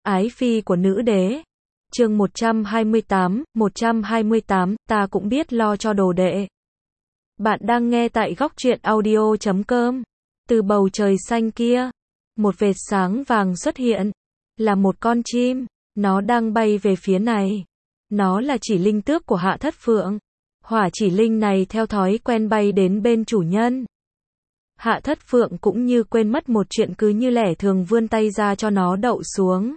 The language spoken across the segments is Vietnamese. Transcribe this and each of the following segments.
Ái phi của nữ đế. Chương 128, ta cũng biết lo cho đồ đệ. Bạn đang nghe tại góc truyện audio.com. Từ bầu trời xanh kia, một vệt sáng vàng xuất hiện, là một con chim, nó đang bay về phía này. Nó là chỉ linh tước của Hạ Thất Phượng. Hỏa chỉ linh này theo thói quen bay đến bên chủ nhân. Hạ Thất Phượng cũng như quên mất một chuyện, cứ như lẻ thường vươn tay ra cho nó đậu xuống.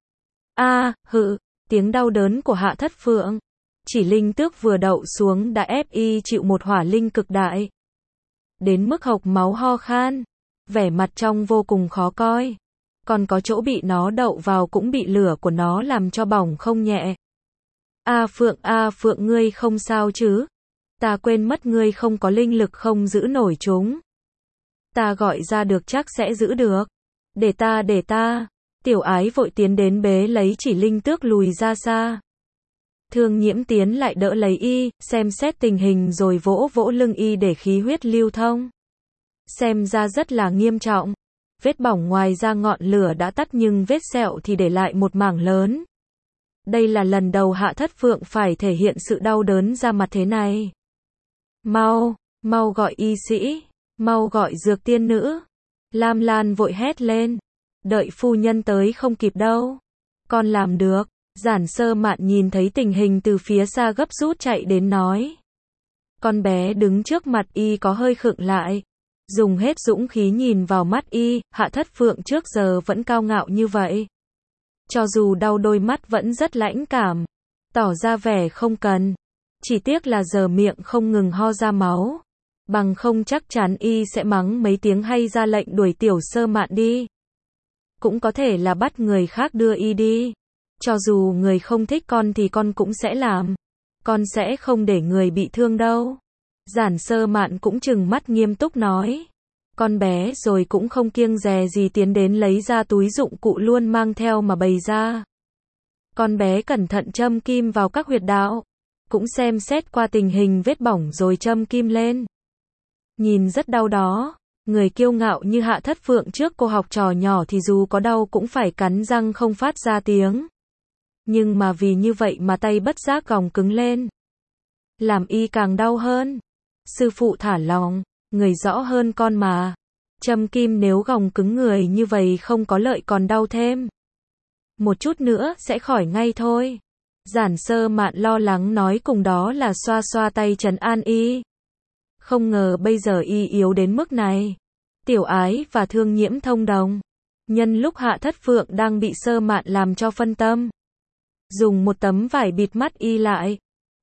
Tiếng đau đớn của Hạ Thất Phượng. Chỉ linh tước vừa đậu xuống đã ép y chịu một hỏa linh cực đại. Đến mức hộc máu ho khan. Vẻ mặt trông vô cùng khó coi. Còn có chỗ bị nó đậu vào cũng bị lửa của nó làm cho bỏng không nhẹ. Phượng ngươi không sao chứ? Ta quên mất ngươi không có linh lực không giữ nổi chúng. Ta gọi ra được chắc sẽ giữ được. Để ta. Tiểu Ái vội tiến đến bế lấy chỉ linh tước lùi ra xa. Thương Nhiễm tiến lại đỡ lấy y, xem xét tình hình rồi vỗ vỗ lưng y để khí huyết lưu thông. Xem ra rất là nghiêm trọng. Vết bỏng ngoài ra ngọn lửa đã tắt nhưng vết sẹo thì để lại một mảng lớn. Đây là lần đầu Hạ Thất Phượng phải thể hiện sự đau đớn ra mặt thế này. Mau gọi y sĩ, mau gọi dược tiên nữ. Lam Lan vội hét lên. Đợi phu nhân tới không kịp đâu. Con làm được. Giản Sơ Mạn nhìn thấy tình hình từ phía xa gấp rút chạy đến nói. Con bé đứng trước mặt y có hơi khựng lại. Dùng hết dũng khí nhìn vào mắt y, Hạ Thất Phượng trước giờ vẫn cao ngạo như vậy. Cho dù đau đôi mắt vẫn rất lãnh cảm. Tỏ ra vẻ không cần. Chỉ tiếc là giờ miệng không ngừng ho ra máu. Bằng không chắc chắn y sẽ mắng mấy tiếng hay ra lệnh đuổi Tiểu Sơ Mạn đi. Cũng có thể là bắt người khác đưa y đi. Cho dù người không thích con thì con cũng sẽ làm. Con sẽ không để người bị thương đâu. Giản Sơ Mạn cũng trừng mắt nghiêm túc nói. Con bé rồi cũng không kiêng dè gì tiến đến lấy ra túi dụng cụ luôn mang theo mà bày ra. Con bé cẩn thận châm kim vào các huyệt đạo. Cũng xem xét qua tình hình vết bỏng rồi châm kim lên. Nhìn rất đau đó. Người kiêu ngạo như Hạ Thất Phượng trước cô học trò nhỏ thì dù có đau cũng phải cắn răng không phát ra tiếng. Nhưng mà vì như vậy mà tay bất giác gòng cứng lên. Làm y càng đau hơn. Sư phụ thả lòng, người rõ hơn con mà. Châm kim nếu gòng cứng người như vậy không có lợi còn đau thêm. Một chút nữa sẽ khỏi ngay thôi. Giản Sơ Mạn lo lắng nói cùng đó là xoa xoa tay trấn an y. Không ngờ bây giờ y yếu đến mức này. Tiểu Ái và Thương Nhiễm thông đồng. Nhân lúc Hạ Thất Phượng đang bị Sơ Mạn làm cho phân tâm. Dùng một tấm vải bịt mắt y lại.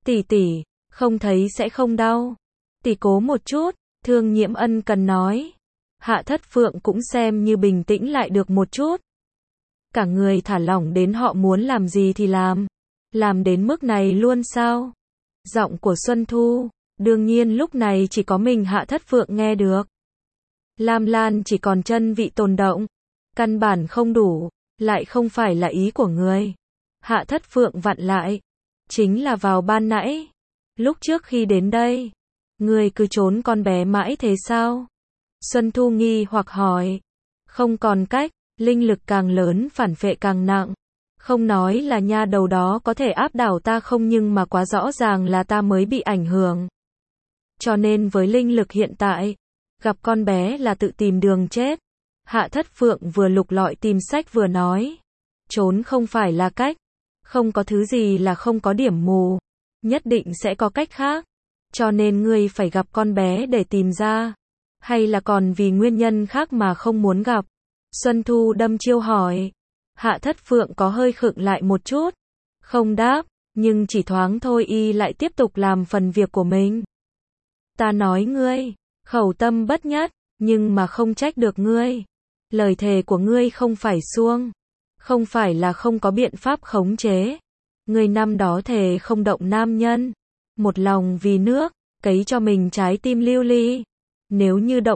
Tỷ, không thấy sẽ không đau. Tỷ cố một chút, Thương Nhiễm ân cần nói. Hạ Thất Phượng cũng xem như bình tĩnh lại được một chút. Cả người thả lỏng đến họ muốn làm gì thì làm. Làm đến mức này luôn sao? Giọng của Xuân Thu. Đương nhiên lúc này chỉ có mình Hạ Thất Phượng nghe được. Lam Lan chỉ còn chân vị tồn động. Căn bản không đủ. Lại không phải là ý của người. Hạ Thất Phượng vặn lại. Chính là vào ban nãy. Lúc trước khi đến đây. Người cứ trốn con bé mãi thế sao? Xuân Thu nghi hoặc hỏi. Không còn cách. Linh lực càng lớn phản phệ càng nặng. Không nói là nha đầu đó có thể áp đảo ta không, nhưng mà quá rõ ràng là ta mới bị ảnh hưởng. Cho nên với linh lực hiện tại, gặp con bé là tự tìm đường chết. Hạ Thất Phượng vừa lục lọi tìm sách vừa nói. Trốn không phải là cách. Không có thứ gì là không có điểm mù. Nhất định sẽ có cách khác. Cho nên ngươi phải gặp con bé để tìm ra. Hay là còn vì nguyên nhân khác mà không muốn gặp? Xuân Thu đâm chiêu hỏi. Hạ Thất Phượng có hơi khựng lại một chút. Không đáp, nhưng chỉ thoáng thôi y lại tiếp tục làm phần việc của mình. Ta nói ngươi, khẩu tâm bất nhất, nhưng mà không trách được ngươi. Lời thề của ngươi không phải suông. Không phải là không có biện pháp khống chế. Ngươi năm đó thề không động nam nhân. Một lòng vì nước, cấy cho mình trái tim lưu ly. Nếu như động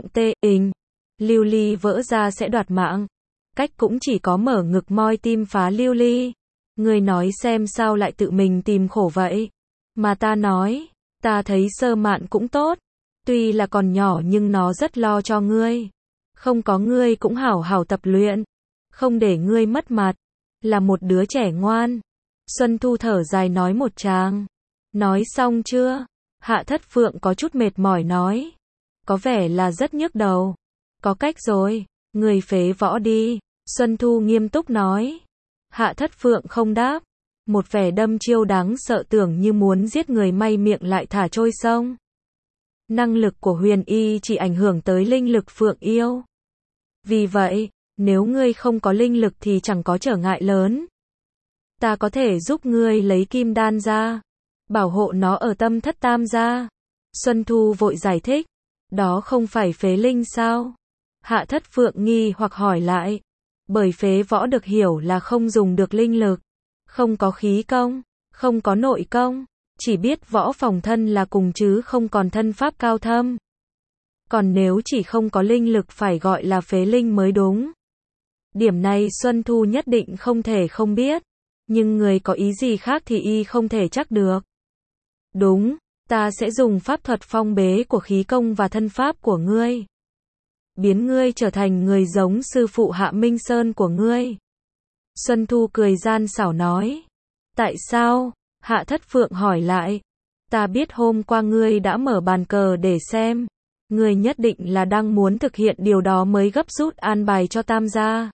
lưu ly vỡ ra sẽ đoạt mạng. Cách cũng chỉ có mở ngực moi tim phá lưu ly. Ngươi nói xem sao lại tự mình tìm khổ vậy. Mà ta nói, ta thấy Sơ Mạn cũng tốt. Tuy là còn nhỏ nhưng nó rất lo cho ngươi. Không có ngươi cũng hảo hảo tập luyện. Không để ngươi mất mặt. là một đứa trẻ ngoan. Xuân Thu thở dài nói một tràng. Nói xong chưa? Hạ Thất Phượng có chút mệt mỏi nói. Có vẻ là rất nhức đầu. Có cách rồi, người phế võ đi. Xuân Thu nghiêm túc nói. Hạ Thất Phượng không đáp. Một vẻ đâm chiêu đáng sợ tưởng như muốn giết người may miệng lại thả trôi sông. Năng lực của Huyền Y chỉ ảnh hưởng tới linh lực Phượng yêu. Vì vậy, nếu ngươi không có linh lực thì chẳng có trở ngại lớn. Ta có thể giúp ngươi lấy kim đan ra, bảo hộ nó ở tâm thất tam gia. Xuân Thu vội giải thích. Đó không phải phế linh sao? Hạ Thất Phượng nghi hoặc hỏi lại. Bởi phế võ được hiểu là không dùng được linh lực, không có khí công, không có nội công, chỉ biết võ phòng thân là cùng chứ không còn thân pháp cao thâm. Còn nếu chỉ không có linh lực phải gọi là phế linh mới đúng. Điểm này Xuân Thu nhất định không thể không biết, nhưng người có ý gì khác thì y không thể chắc được. Đúng, ta sẽ dùng pháp thuật phong bế của khí công và thân pháp của ngươi, biến ngươi trở thành người giống sư phụ Hạ Minh Sơn của ngươi. Xuân Thu cười gian xảo nói. Tại sao? Hạ Thất Phượng hỏi lại. Ta biết hôm qua ngươi đã mở bàn cờ để xem. Ngươi nhất định là đang muốn thực hiện điều đó mới gấp rút an bài cho tam gia.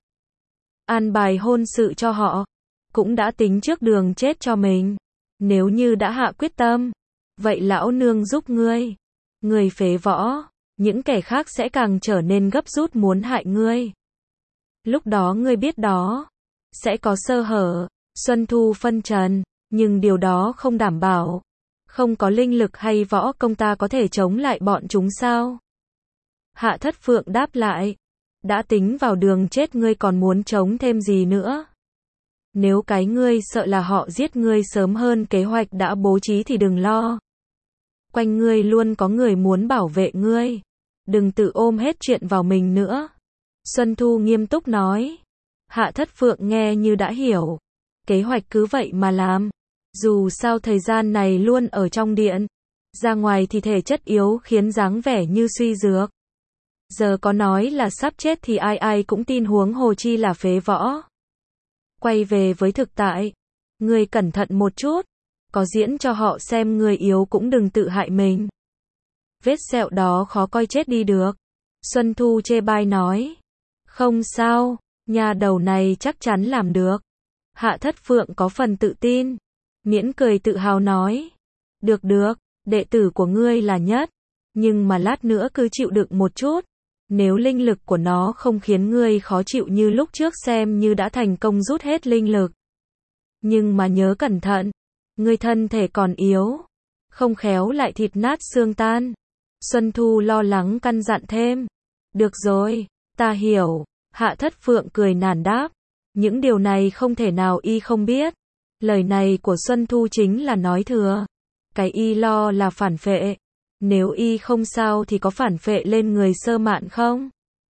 An bài hôn sự cho họ. Cũng đã tính trước đường chết cho mình. Nếu như đã hạ quyết tâm, vậy lão nương giúp ngươi. Ngươi phế võ, những kẻ khác sẽ càng trở nên gấp rút muốn hại ngươi. Lúc đó ngươi biết đó, sẽ có sơ hở. Xuân Thu phân trần, nhưng điều đó không đảm bảo. Không có linh lực hay võ công ta có thể chống lại bọn chúng sao? Hạ Thất Phượng đáp lại. Đã tính vào đường chết ngươi còn muốn chống thêm gì nữa? Nếu cái ngươi sợ là họ giết ngươi sớm hơn kế hoạch đã bố trí thì đừng lo. Quanh ngươi luôn có người muốn bảo vệ ngươi. Đừng tự ôm hết chuyện vào mình nữa. Xuân Thu nghiêm túc nói. Hạ Thất Phượng nghe như đã hiểu. Kế hoạch cứ vậy mà làm. Dù sao thời gian này luôn ở trong điện. Ra ngoài thì thể chất yếu khiến dáng vẻ như suy dược. Giờ có nói là sắp chết thì ai ai cũng tin, huống hồ chi là phế võ. Quay về với thực tại. Ngươi cẩn thận một chút. Có diễn cho họ xem người yếu cũng đừng tự hại mình. Vết sẹo đó khó coi chết đi được. Xuân Thu chê bai nói. Không sao, nhà đầu này chắc chắn làm được. Hạ Thất Phượng có phần tự tin. Miễn cười tự hào nói. Được được, đệ tử của ngươi là nhất. Nhưng mà lát nữa cứ chịu đựng một chút. Nếu linh lực của nó không khiến ngươi khó chịu như lúc trước xem như đã thành công rút hết linh lực. Nhưng mà nhớ cẩn thận. Ngươi thân thể còn yếu. Không khéo lại thịt nát xương tan. Xuân Thu lo lắng căn dặn thêm. Được rồi, ta hiểu. Hạ Thất Phượng cười nản đáp. Những điều này không thể nào y không biết. Lời này của Xuân Thu chính là nói thừa. Cái y lo là phản phệ. Nếu y không sao thì có phản phệ lên người Sơ Mạn không?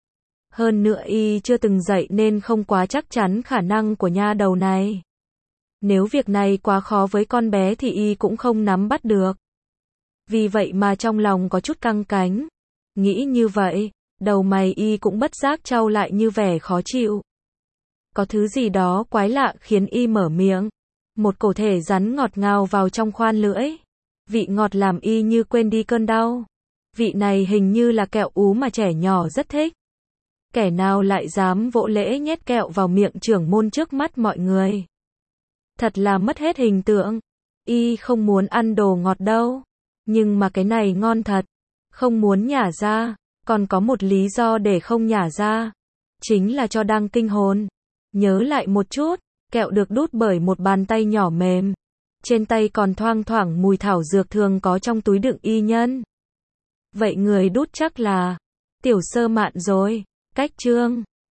Hơn nữa y chưa từng dạy nên không quá chắc chắn khả năng của nha đầu này. Nếu việc này quá khó với con bé thì y cũng không nắm bắt được. Vì vậy mà trong lòng có chút căng cánh. Nghĩ như vậy, đầu mày y cũng bất giác chau lại như vẻ khó chịu. Có thứ gì đó quái lạ khiến y mở miệng. Một cổ thể rắn ngọt ngào vào trong khoan lưỡi. Vị ngọt làm y như quên đi cơn đau. Vị này hình như là kẹo ú mà trẻ nhỏ rất thích. Kẻ nào lại dám vỗ lễ nhét kẹo vào miệng trưởng môn trước mắt mọi người. Thật là mất hết hình tượng. Y không muốn ăn đồ ngọt đâu. Nhưng mà cái này ngon thật. Không muốn nhả ra. Còn có một lý do để không nhả ra. Chính là cho đang kinh hồn. Nhớ lại một chút. Kẹo được đút bởi một bàn tay nhỏ mềm. Trên tay còn thoang thoảng mùi thảo dược thường có trong túi đựng y nhân. Vậy người đút chắc là Tiểu Sơ Mạn rồi. Cách chương